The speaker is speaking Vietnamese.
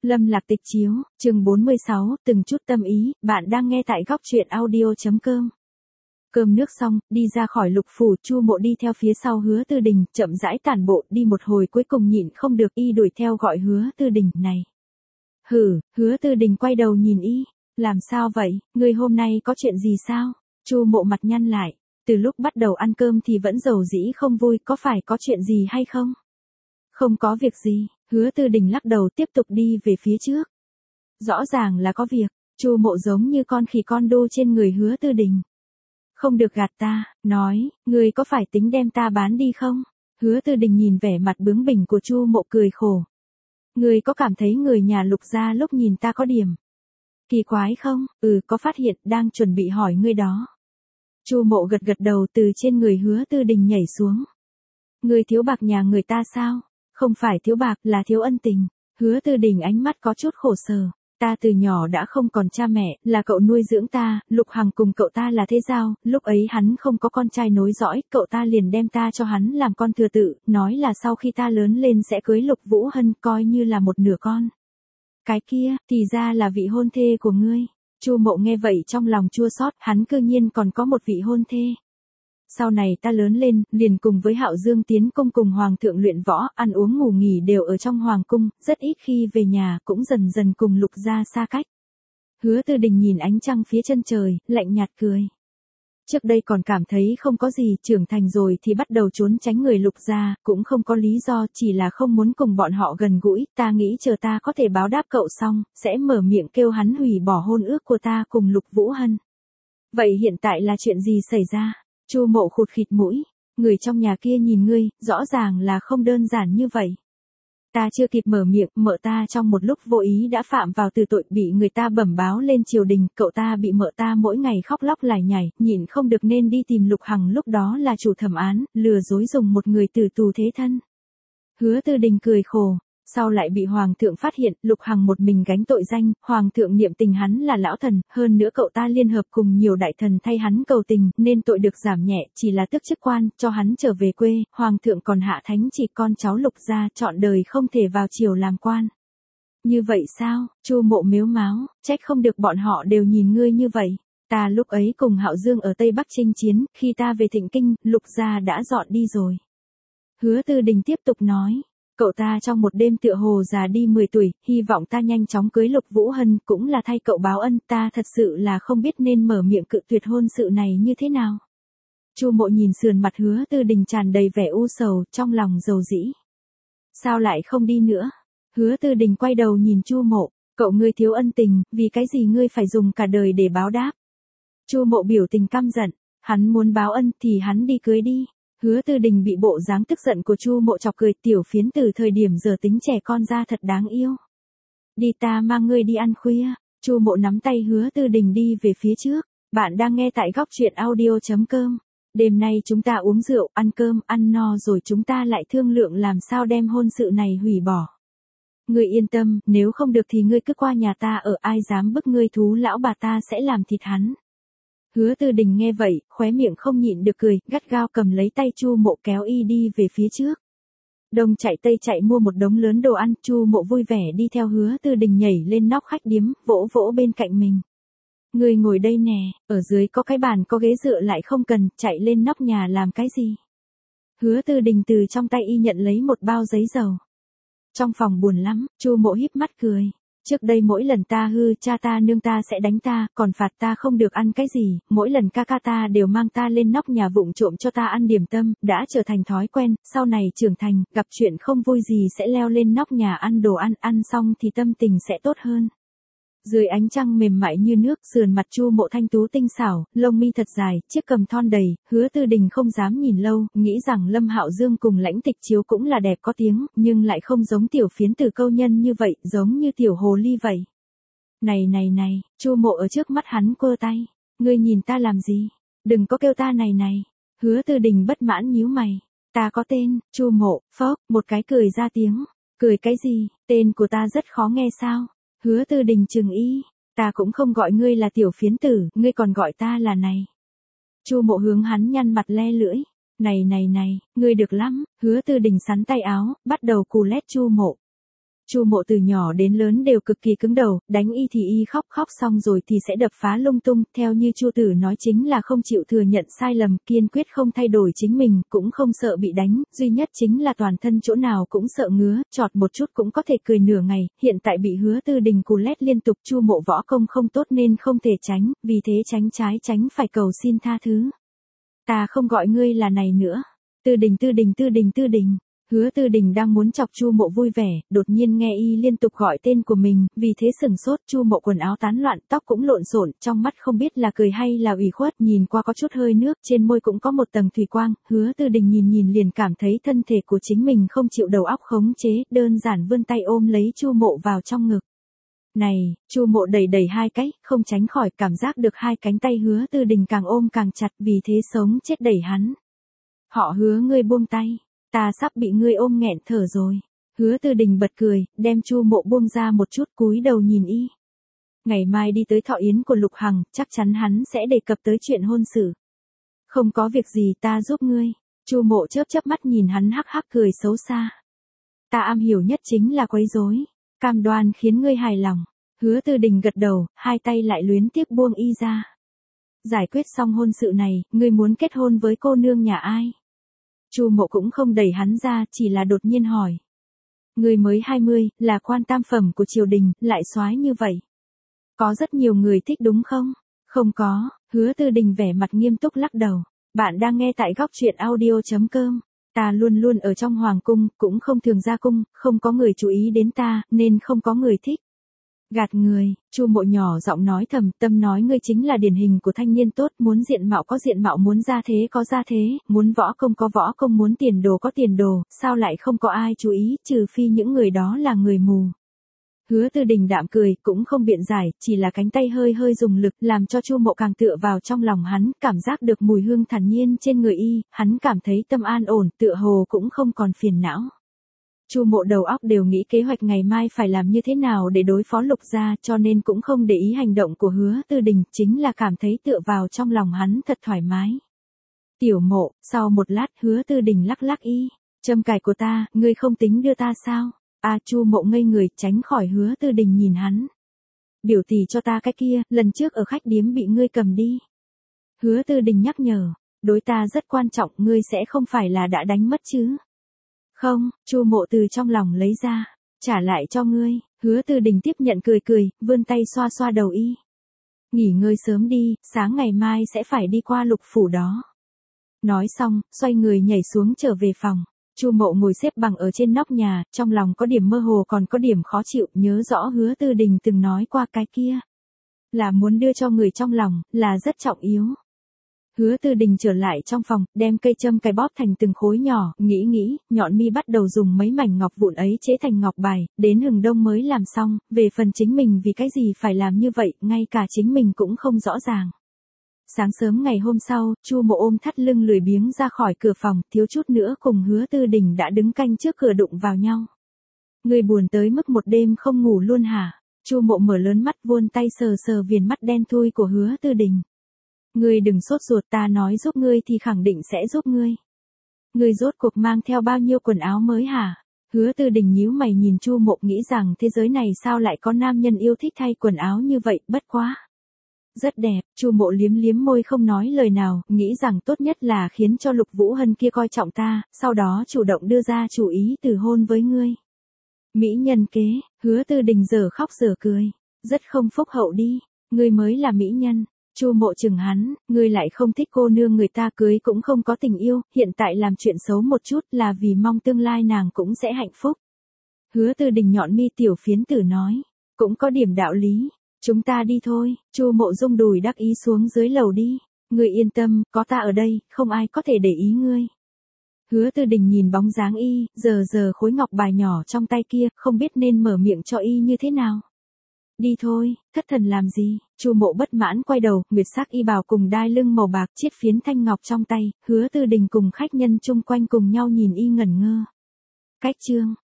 Lâm Lạc Tịch chiếu, chương 46, từng chút tâm ý, bạn đang nghe tại góc truyện audio.com. Cơm nước xong, đi ra khỏi Lục phủ, Chu Mộ đi theo phía sau Hứa Tư Đình, chậm rãi tản bộ, đi một hồi cuối cùng nhịn không được y đuổi theo gọi Hứa Tư Đình, này. Hứa Tư Đình quay đầu nhìn y, làm sao vậy, ngươi hôm nay có chuyện gì sao? Chu Mộ mặt nhăn lại, từ lúc bắt đầu ăn cơm thì vẫn dầu dĩ không vui, có phải có chuyện gì hay không? Không có việc gì, Hứa Tư Đình lắc đầu tiếp tục đi về phía trước. Rõ ràng là có việc, Chu Mộ giống như con khỉ con đô trên người Hứa Tư Đình. Không được gạt ta, nói, ngươi có phải tính đem ta bán đi không? Hứa Tư Đình nhìn vẻ mặt bướng bỉnh của Chu Mộ cười khổ. Ngươi có cảm thấy người nhà Lục gia lúc nhìn ta có điểm kỳ quái không? Có phát hiện, đang chuẩn bị hỏi ngươi đó. Chu Mộ gật gật đầu, từ trên người Hứa Tư Đình nhảy xuống. Ngươi thiếu bạc nhà người ta sao? Không phải thiếu bạc, là thiếu ân tình. Hứa Tư Đình ánh mắt có chút khổ sở. Ta từ nhỏ đã không còn cha mẹ, là cậu nuôi dưỡng ta, Lục Hằng cùng cậu ta là thế giao, lúc ấy hắn không có con trai nối dõi, cậu ta liền đem ta cho hắn làm con thừa tự, nói là sau khi ta lớn lên sẽ cưới Lục Vũ Hân, coi như là một nửa con. Cái kia, thì ra là vị hôn thê của ngươi. Chu Mộ nghe vậy trong lòng chua xót, hắn cư nhiên còn có một vị hôn thê. Sau này ta lớn lên, liền cùng với Hạo Dương tiến cung cùng Hoàng thượng luyện võ, ăn uống ngủ nghỉ đều ở trong Hoàng cung, rất ít khi về nhà, cũng dần dần cùng Lục gia xa cách. Hứa Tư Đình nhìn ánh trăng phía chân trời, lạnh nhạt cười. Trước đây còn cảm thấy không có gì, trưởng thành rồi thì bắt đầu trốn tránh người Lục gia, cũng không có lý do, chỉ là không muốn cùng bọn họ gần gũi, ta nghĩ chờ ta có thể báo đáp cậu xong, sẽ mở miệng kêu hắn hủy bỏ hôn ước của ta cùng Lục Vũ Hân. Vậy hiện tại là chuyện gì xảy ra? Chu Mộ khụt khịt mũi, người trong nhà kia nhìn ngươi, rõ ràng là không đơn giản như vậy. Ta chưa kịp mở miệng, mợ ta trong một lúc vô ý đã phạm vào từ tội, bị người ta bẩm báo lên triều đình, cậu ta bị mợ ta mỗi ngày khóc lóc lải nhải, nhịn không được nên đi tìm Lục Hằng, lúc đó là chủ thẩm án, lừa dối dùng một người tử tù thế thân. Hứa Tư Đình cười khổ. Sau lại bị Hoàng thượng phát hiện, Lục Hằng một mình gánh tội danh, Hoàng thượng niệm tình hắn là lão thần, hơn nữa cậu ta liên hợp cùng nhiều đại thần thay hắn cầu tình, nên tội được giảm nhẹ, chỉ là tước chức quan, cho hắn trở về quê, Hoàng thượng còn hạ thánh chỉ con cháu Lục gia trọn đời không thể vào triều làm quan. Như vậy sao? Chu Mộ mếu máo, trách không được bọn họ đều nhìn ngươi như vậy. Ta lúc ấy cùng Hạo Dương ở Tây Bắc chinh chiến, khi ta về Thịnh Kinh, Lục gia đã dọn đi rồi. Hứa Tư Đình tiếp tục nói. Cậu ta trong một đêm tựa hồ già đi 10 tuổi, hy vọng ta nhanh chóng cưới Lục Vũ Hân, cũng là thay cậu báo ân, ta thật sự là không biết nên mở miệng cự tuyệt hôn sự này như thế nào. Chu Mộ nhìn sườn mặt Hứa Tư Đình tràn đầy vẻ u sầu, trong lòng dầu dĩ. Sao lại không đi nữa? Hứa Tư Đình quay đầu nhìn Chu Mộ, cậu ngươi thiếu ân tình, vì cái gì ngươi phải dùng cả đời để báo đáp? Chu Mộ biểu tình căm giận, hắn muốn báo ân thì hắn đi cưới đi. Hứa Tư Đình bị bộ dáng tức giận của Chu Mộ chọc cười, tiểu phiến từ thời điểm giờ tính trẻ con ra thật đáng yêu. Đi, ta mang ngươi đi ăn khuya. Chu Mộ nắm tay Hứa Tư Đình đi về phía trước. Bạn đang nghe tại góc truyện audio.com. Đêm nay chúng ta uống rượu, ăn cơm, ăn no rồi chúng ta lại thương lượng làm sao đem hôn sự này hủy bỏ. Ngươi yên tâm, nếu không được thì ngươi cứ qua nhà ta ở, ai dám bức ngươi thú lão bà ta sẽ làm thịt hắn. Hứa Tư Đình nghe vậy, khóe miệng không nhịn được cười, gắt gao cầm lấy tay Chu Mộ kéo y đi về phía trước. Đông chạy tây chạy mua một đống lớn đồ ăn, Chu Mộ vui vẻ đi theo Hứa Tư Đình nhảy lên nóc khách điếm, vỗ vỗ bên cạnh mình. Ngươi ngồi đây nè, ở dưới có cái bàn có ghế dựa lại không cần, chạy lên nóc nhà làm cái gì? Hứa Tư Đình từ trong tay y nhận lấy một bao giấy dầu. Trong phòng buồn lắm, Chu Mộ híp mắt cười. Trước đây mỗi lần ta hư, cha ta nương ta sẽ đánh ta, còn phạt ta không được ăn cái gì, mỗi lần ca ca ta đều mang ta lên nóc nhà vụng trộm cho ta ăn điểm tâm, đã trở thành thói quen, sau này trưởng thành, gặp chuyện không vui gì sẽ leo lên nóc nhà ăn đồ ăn, ăn xong thì tâm tình sẽ tốt hơn. Dưới ánh trăng mềm mại như nước, sườn mặt Chu Mộ thanh tú tinh xảo, lông mi thật dài, chiếc cằm thon đầy, Hứa Tư Đình không dám nhìn lâu, nghĩ rằng Lâm Hạo Dương cùng Lãnh Tịch Chiếu cũng là đẹp có tiếng, nhưng lại không giống tiểu phiến tử câu nhân như vậy, giống như tiểu hồ ly vậy. Này, Chu Mộ ở trước mắt hắn quơ tay, ngươi nhìn ta làm gì? Đừng có kêu ta này. Hứa Tư Đình bất mãn nhíu mày, ta có tên, Chu Mộ, phốc, một cái cười ra tiếng, cười cái gì, tên của ta rất khó nghe sao? Hứa Tư Đình trừng y, ta cũng không gọi ngươi là tiểu phiến tử, ngươi còn gọi ta là này. Chu Mộ hướng hắn nhăn mặt le lưỡi, này, ngươi được lắm. Hứa Tư Đình sắn tay áo, bắt đầu cù lét Chu Mộ. Chu Mộ từ nhỏ đến lớn đều cực kỳ cứng đầu, đánh y thì y khóc, khóc xong rồi thì sẽ đập phá lung tung, theo như Chu Tử nói chính là không chịu thừa nhận sai lầm, kiên quyết không thay đổi chính mình, cũng không sợ bị đánh, duy nhất chính là toàn thân chỗ nào cũng sợ ngứa, chọt một chút cũng có thể cười nửa ngày, hiện tại bị Hứa Tư Đình cù lét liên tục. Chu Mộ võ công không tốt nên không thể tránh, vì thế tránh trái tránh phải cầu xin tha thứ. Ta không gọi ngươi là này nữa. Tư Đình, Tư Đình, Tư Đình, Tư Đình. Hứa Tư Đình đang muốn chọc Chu Mộ vui vẻ, đột nhiên nghe y liên tục gọi tên của mình, vì thế sửng sốt. Chu Mộ quần áo tán loạn, tóc cũng lộn xộn, trong mắt không biết là cười hay là ủy khuất, nhìn qua có chút hơi nước, trên môi cũng có một tầng thủy quang. Hứa Tư Đình nhìn nhìn liền cảm thấy thân thể của chính mình không chịu đầu óc khống chế, đơn giản vươn tay ôm lấy Chu Mộ vào trong ngực. Này, Chu Mộ đẩy đẩy hai cái, không tránh khỏi cảm giác được hai cánh tay Hứa Tư Đình càng ôm càng chặt, vì thế sống chết đẩy hắn. Họ Hứa, ngươi buông tay. Ta sắp bị ngươi ôm nghẹn thở rồi. Hứa Tư Đình bật cười, đem Chu Mộ buông ra một chút, cúi đầu nhìn y. Ngày mai đi tới thọ yến của Lục Hằng, chắc chắn hắn sẽ đề cập tới chuyện hôn sự. Không có việc gì, ta giúp ngươi. Chu Mộ chớp chớp mắt nhìn hắn hắc hắc cười xấu xa. Ta am hiểu nhất chính là quấy rối, cam đoan khiến ngươi hài lòng. Hứa Tư Đình gật đầu, hai tay lại luyến tiếc buông y ra. Giải quyết xong hôn sự này, ngươi muốn kết hôn với cô nương nhà ai? Chu Mộ cũng không đẩy hắn ra, chỉ là đột nhiên hỏi. Ngươi mới 20, là quan tam phẩm của triều đình, lại soái như vậy. Có rất nhiều người thích đúng không? Không có. Hứa Tư Đình vẻ mặt nghiêm túc lắc đầu. Bạn đang nghe tại góc truyện audio.com. Ta luôn luôn ở trong hoàng cung, cũng không thường ra cung, không có người chú ý đến ta, nên không có người thích. Gạt người. Chu Mộ nhỏ giọng nói thầm, tâm nói ngươi chính là điển hình của thanh niên tốt, muốn diện mạo có diện mạo, muốn gia thế có gia thế, muốn võ công có võ công, muốn tiền đồ có tiền đồ, sao lại không có ai chú ý, trừ phi những người đó là người mù. Hứa Tư Đình đạm cười, cũng không biện giải, chỉ là cánh tay hơi hơi dùng lực, làm cho Chu Mộ càng tựa vào trong lòng hắn, cảm giác được mùi hương thản nhiên trên người y, hắn cảm thấy tâm an ổn, tựa hồ cũng không còn phiền não. Chu Mộ đầu óc đều nghĩ kế hoạch ngày mai phải làm như thế nào để đối phó Lục gia, cho nên cũng không để ý hành động của Hứa Tư Đình, chính là cảm thấy tựa vào trong lòng hắn thật thoải mái. Tiểu Mộ, sau một lát Hứa Tư Đình lắc lắc y, châm cài của ta, ngươi không tính đưa ta sao? Chu Mộ ngây người, tránh khỏi Hứa Tư Đình nhìn hắn. Biểu tỷ cho ta cái kia, lần trước ở khách điếm bị ngươi cầm đi. Hứa Tư Đình nhắc nhở, đối ta rất quan trọng, ngươi sẽ không phải là đã đánh mất chứ? Không. Chu Mộ từ trong lòng lấy ra, trả lại cho ngươi. Hứa Tư Đình tiếp nhận cười cười, vươn tay xoa xoa đầu y. Nghỉ ngơi sớm đi, sáng ngày mai sẽ phải đi qua Lục phủ đó. Nói xong, xoay người nhảy xuống trở về phòng. Chu Mộ ngồi xếp bằng ở trên nóc nhà, trong lòng có điểm mơ hồ còn có điểm khó chịu, nhớ rõ Hứa Tư Đình từng nói qua cái kia. Là muốn đưa cho người trong lòng, là rất trọng yếu. Hứa Tư Đình trở lại trong phòng, đem cây châm cài bóp thành từng khối nhỏ, nghĩ, nhọn mi bắt đầu dùng mấy mảnh ngọc vụn ấy chế thành ngọc bài, đến hừng đông mới làm xong, về phần chính mình vì cái gì phải làm như vậy, ngay cả chính mình cũng không rõ ràng. Sáng sớm ngày hôm sau, Chu Mộ ôm thắt lưng lười biếng ra khỏi cửa phòng, thiếu chút nữa cùng Hứa Tư Đình đã đứng canh trước cửa đụng vào nhau. Người buồn tới mức một đêm không ngủ luôn hả? Chu Mộ mở lớn mắt vươn tay sờ sờ viền mắt đen thui của Hứa Tư Đình. Ngươi đừng sốt ruột, ta nói giúp ngươi thì khẳng định sẽ giúp ngươi. Ngươi rốt cuộc mang theo bao nhiêu quần áo mới hả? Hứa Tư Đình nhíu mày nhìn Chu Mộ, nghĩ rằng thế giới này sao lại có nam nhân yêu thích thay quần áo như vậy, bất quá. Rất đẹp. Chu Mộ liếm liếm môi không nói lời nào, nghĩ rằng tốt nhất là khiến cho Lục Vũ Hân kia coi trọng ta, sau đó chủ động đưa ra chủ ý từ hôn với ngươi. Mỹ nhân kế. Hứa Tư Đình giờ khóc giờ cười. Rất không phúc hậu đi. Ngươi mới là mỹ nhân. Chu Mộ chừng hắn, ngươi lại không thích cô nương người ta cưới cũng không có tình yêu, hiện tại làm chuyện xấu một chút là vì mong tương lai nàng cũng sẽ hạnh phúc. Hứa Tư Đình nhọn mi tiểu phiến tử nói, cũng có điểm đạo lý, chúng ta đi thôi. Chu Mộ rung đùi đắc ý xuống dưới lầu đi, ngươi yên tâm, có ta ở đây, không ai có thể để ý ngươi. Hứa Tư Đình nhìn bóng dáng y, giờ khối ngọc bài nhỏ trong tay kia, không biết nên mở miệng cho y như thế nào. Đi thôi, thất thần làm gì? Chu Mộ bất mãn quay đầu, nguyệt sắc y bào cùng đai lưng màu bạc chiết phiến thanh ngọc trong tay, Hứa Tư Đình cùng khách nhân chung quanh cùng nhau nhìn y ngẩn ngơ. Cách chương